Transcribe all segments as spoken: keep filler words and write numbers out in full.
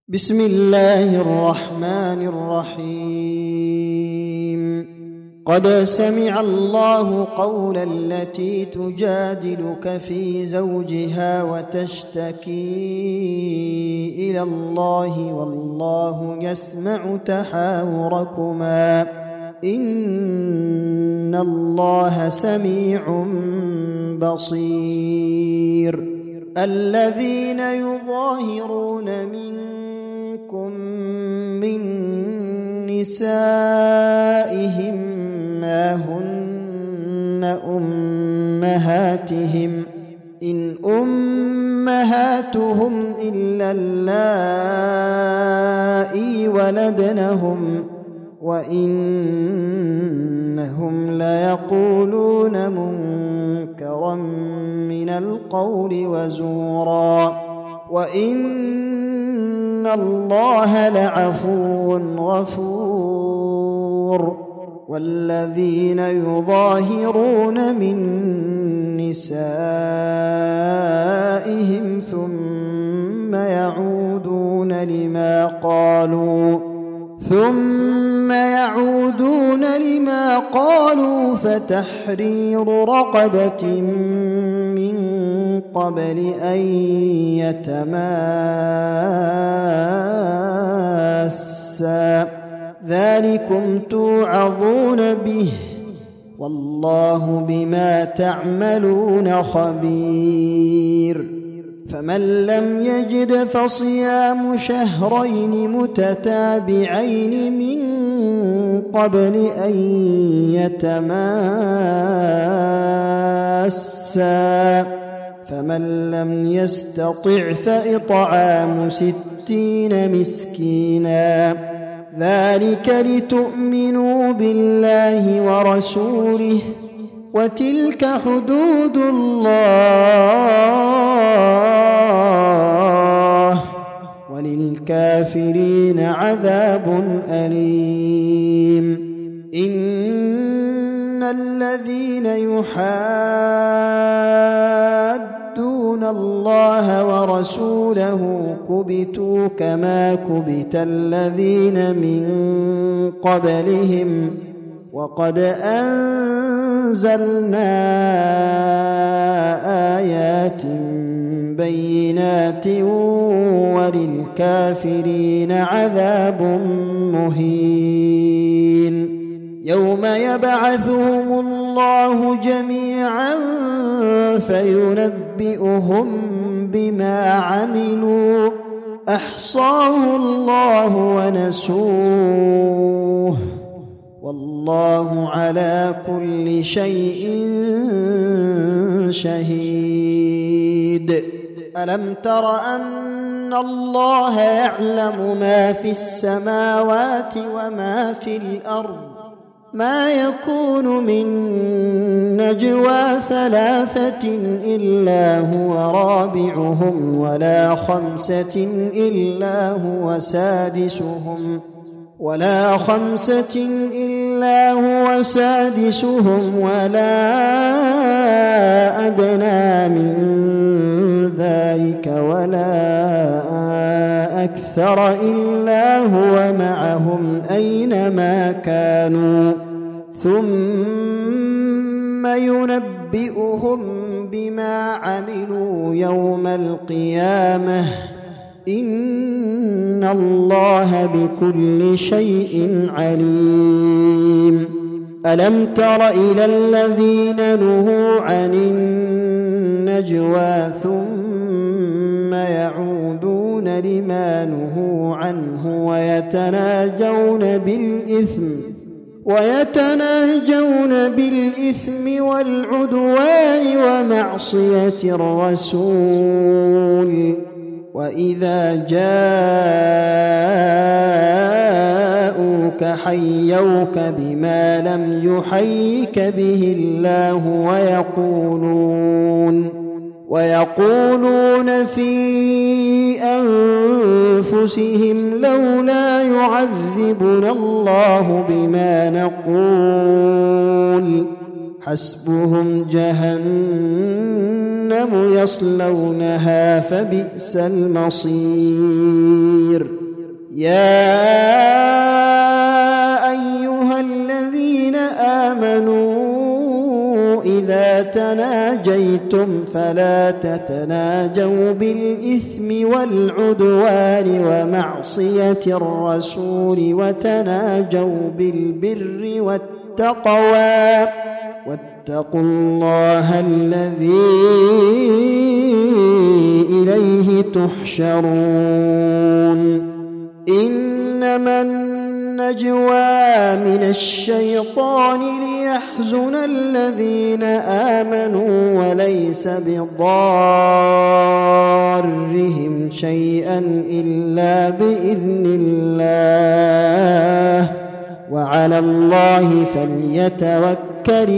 بسم الله الرحمن الرحيم. قد سمع الله قول التي تجادلك في زوجها وتشتكي إلى الله والله يسمع تحاوركما إن الله سميع بصير. الذين يظاهرون منكم من نسائهم ما هن أمهاتهم إن أمهاتهم إلا اللائي ولدنهم وإنهم ليقولون منكرا من القول وزورا وإن الله لعفو غفور. والذين يظاهرون من نسائهم ثم يعودون لما قالوا ثم يعودون لما قالوا فتحرير رقبة من قبل أن يتماسا ذلكم توعظون به والله بما تعملون خبير. فمن لم يجد فصيام شهرين متتابعين من قبل أن يتماسا فمن لم يستطع فإطعام ستين مسكينا ذلك لتؤمنوا بالله ورسوله وتلك حدود الله وللكافرين عذاب أليم. إن الذين يحادون الله ورسوله كبتوا كما كبت الذين من قبلهم وقد أنزلنا آيات بينات وللكافرين عذاب مهين. يوم يبعثهم الله جميعا فينبئهم بما عملوا أحصاه الله ونسوه والله على كل شيء شهيد. ألم تر أن الله يعلم ما في السماوات وما في الأرض ما يكون من نجوى ثلاثة إلا هو رابعهم ولا خمسة إلا هو سادسهم ولا خمسة إلا هو سادسهم ولا أدنى من ذلك ولا أكثر إلا هو معهم أينما كانوا ثم ينبئهم بما عملوا يوم القيامة إن الله بكل شيء عليم. ألم تر إلى الذين نهوا عن النجوى ثم يعودون لما نهوا عنه ويتناجون بالإثم ويتناجون بالإثم والعدوان ومعصية الرسول وإذا جاءوك حيوك بما لم يحيك به الله ويقولون ويقولون في أنفسهم لولا يعذبنا الله بما نقول حسبهم جهنم يصلونها فبئس المصير. يا أيها الذين آمنوا إذا تناجيتم فلا تتناجوا بالإثم والعدوان ومعصية الرسول وتناجوا بالبر والتقوى واتقوا الله الذي إليه تحشرون إنما النجوى من الشيطان ليحزن الذين آمنوا وليس بضارهم شيئا إلا بإذن الله وعلى الله فليتوكل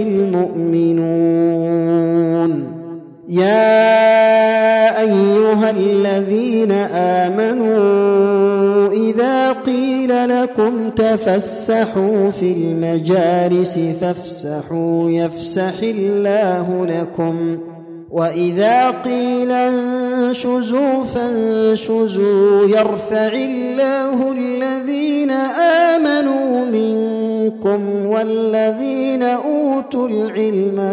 المؤمنون يا أيها الذين آمنوا إذا قيل لكم تفسحوا في المجالس فافسحوا يفسح الله لكم وإذا قيل انشزوا فانشزوا يرفع الله الذين آمنوا منكم والذين أوتوا العلم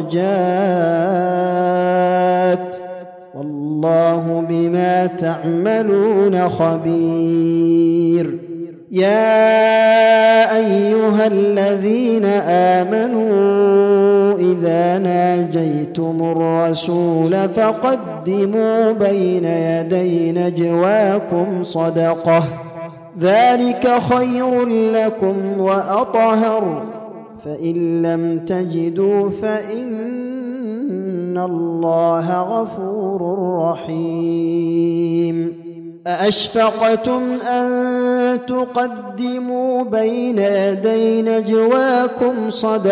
درجات والله بما تعملون خبير يا أيها الذين آمنوا إذا ناجيتم الرسول فقدموا بين يدي نجواكم صدقة ذلك خير لكم وأطهر فإن لم تجدوا فإن الله غفور رحيم أأشفقتم أن تقدموا بين يدي نجواكم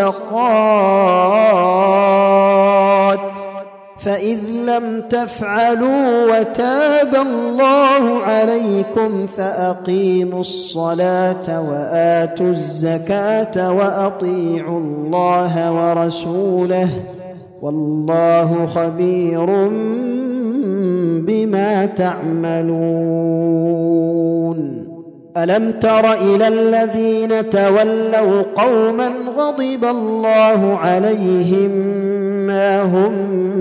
صدقات فإذ لم تفعلوا وتاب الله عليكم فأقيموا الصلاة وآتوا الزكاة وأطيعوا الله ورسوله والله خبير بما تعملون ألم تر إلى الذين تولوا قوما غضب الله عليهم ما هم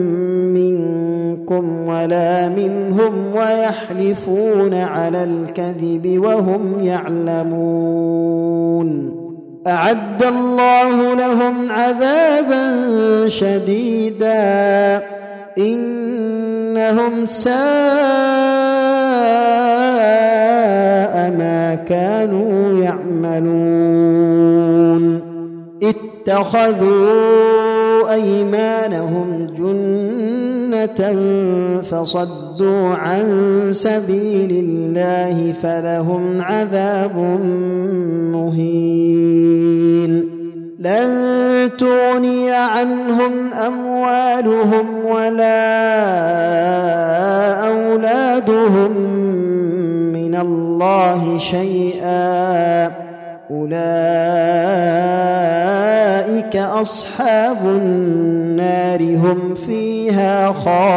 منكم ولا منهم ويحلفون على الكذب وهم يعلمون أعد الله لهم عذابا شديدا إنهم ساء ما كانوا يعملون اتخذوا أيمانهم جنة فصدوا عن سبيل الله فلهم عذاب مهين لن تغني عنهم أموالهم ولا أولادهم من الله شيئا أولئك أصحاب النار هم فيها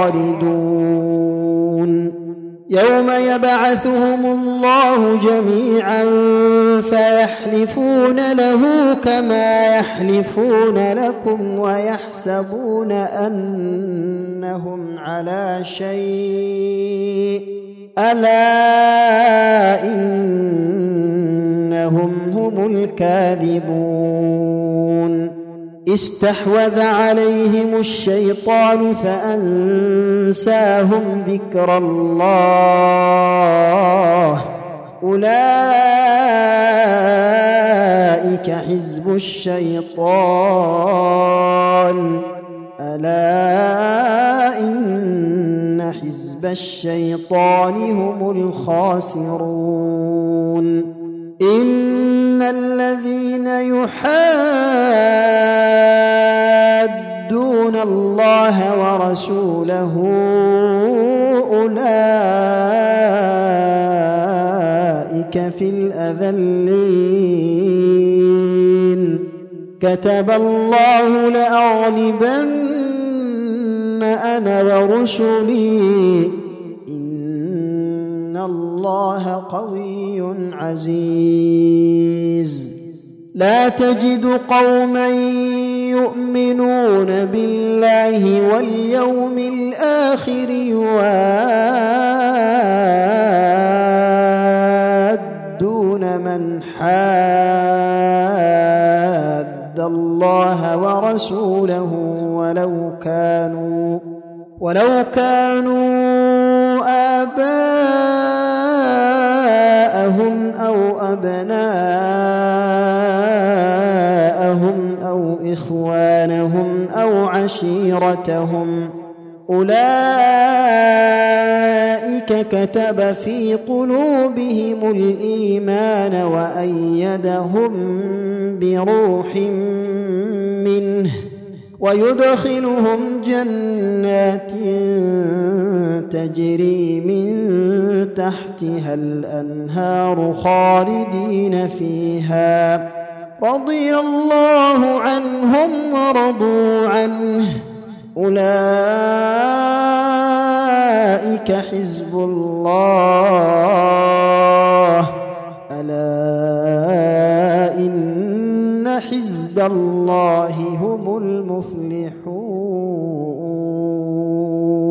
خالدون يوم يبعثهم الله جميعا فيحلفون له كما يحلفون لكم ويحسبون أنهم على شيء ألا إنهم هم الكاذبون استحوذ عليهم الشيطان فأنساهم ذكر الله أولئك حزب الشيطان ألا إن حزب الشيطان هم الخاسرون إن الذين يحادون الله ورسوله أولئك في الأذلين كتب الله لأغلبن أنا ورسلي إن الله قوي عزيز لا تجد قوما يؤمنون بالله واليوم الآخر يوادون من حاد الله ورسوله ولو كانوا ولو كانوا آباءهم أو أبناءهم أو إخوانهم أو عشيرتهم أولئك كتب في قلوبهم الإيمان وأيدهم بروح منه ويدخلهم جنات تجري من تحتها الأنهار خالدين فيها رضي الله عنهم ورضوا عنه أولئك حزب الله ألا إن حزب الله هم المفلحون.